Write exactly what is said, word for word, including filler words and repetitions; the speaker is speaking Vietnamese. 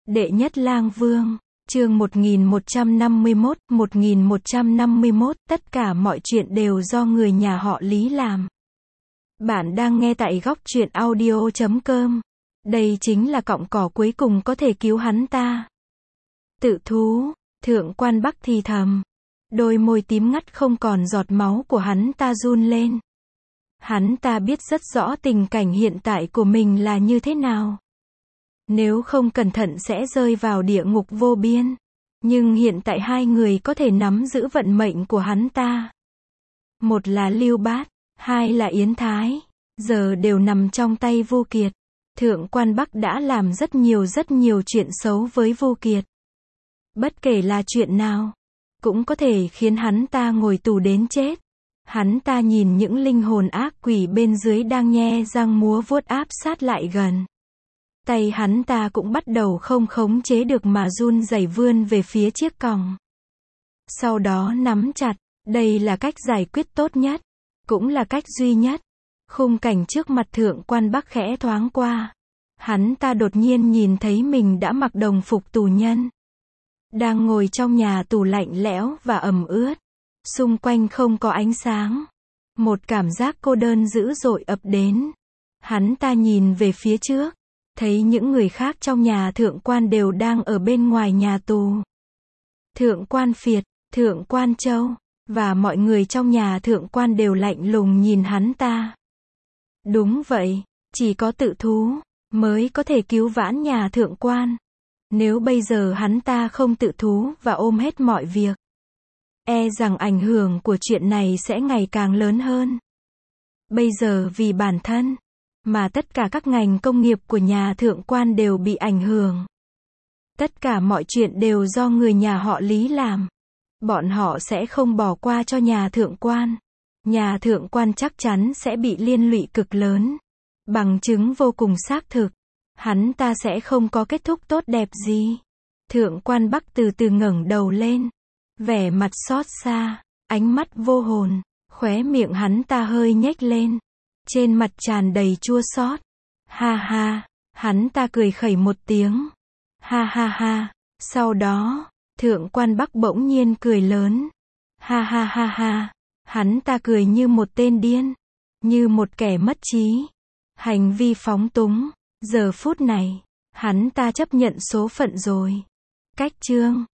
Đệ nhất lang vương, chương một nghìn một trăm năm mươi mốt, một nghìn một trăm năm mươi mốt, tất cả mọi chuyện đều do người nhà họ Lý làm. Bạn đang nghe tại góc truyện audio chấm com. Đây chính là cọng cỏ cuối cùng có thể cứu hắn ta. Tự thú, Thượng Quan Bắc thì thầm. Đôi môi tím ngắt không còn giọt máu của hắn ta run lên. Hắn ta biết rất rõ tình cảnh hiện tại của mình là như thế nào. Nếu không cẩn thận sẽ rơi vào địa ngục vô biên. Nhưng hiện tại hai người có thể nắm giữ vận mệnh của hắn ta. Một là Lưu Bát, hai là Yến Thái. Giờ đều nằm trong tay Vu Kiệt. Thượng Quan Bắc đã làm rất nhiều rất nhiều chuyện xấu với Vu Kiệt. Bất kể là chuyện nào, cũng có thể khiến hắn ta ngồi tù đến chết. Hắn ta nhìn những linh hồn ác quỷ bên dưới đang nhe răng múa vuốt áp sát lại gần. Tay hắn ta cũng bắt đầu không khống chế được mà run rẩy vươn về phía chiếc còng. Sau đó nắm chặt, đây là cách giải quyết tốt nhất, cũng là cách duy nhất. Khung cảnh trước mặt Thượng Quan Bắc khẽ thoáng qua. Hắn ta đột nhiên nhìn thấy mình đã mặc đồng phục tù nhân. Đang ngồi trong nhà tù lạnh lẽo và ẩm ướt. Xung quanh không có ánh sáng. Một cảm giác cô đơn dữ dội ập đến. Hắn ta nhìn về phía trước. Thấy những người khác trong nhà Thượng Quan đều đang ở bên ngoài nhà tù. Thượng Quan Phiệt, Thượng Quan Châu, và mọi người trong nhà Thượng Quan đều lạnh lùng nhìn hắn ta. Đúng vậy, chỉ có tự thú mới có thể cứu vãn nhà Thượng Quan. Nếu bây giờ hắn ta không tự thú và ôm hết mọi việc, e rằng ảnh hưởng của chuyện này sẽ ngày càng lớn hơn. Bây giờ vì bản thân mà tất cả các ngành công nghiệp của nhà Thượng Quan đều bị ảnh hưởng. Tất cả mọi chuyện đều do người nhà họ Lý làm. Bọn họ sẽ không bỏ qua cho nhà Thượng Quan. Nhà Thượng Quan chắc chắn sẽ bị liên lụy cực lớn. Bằng chứng vô cùng xác thực. Hắn ta sẽ không có kết thúc tốt đẹp gì. Thượng Quan Bắc từ từ ngẩng đầu lên. Vẻ mặt xót xa, ánh mắt vô hồn, khóe miệng hắn ta hơi nhếch lên. Trên mặt tràn đầy chua xót. Ha ha, hắn ta cười khẩy một tiếng. Ha ha ha, sau đó, Thượng Quan Bắc bỗng nhiên cười lớn. Ha ha ha ha, hắn ta cười như một tên điên, như một kẻ mất trí. Hành vi phóng túng, giờ phút này, hắn ta chấp nhận số phận rồi. Cách chương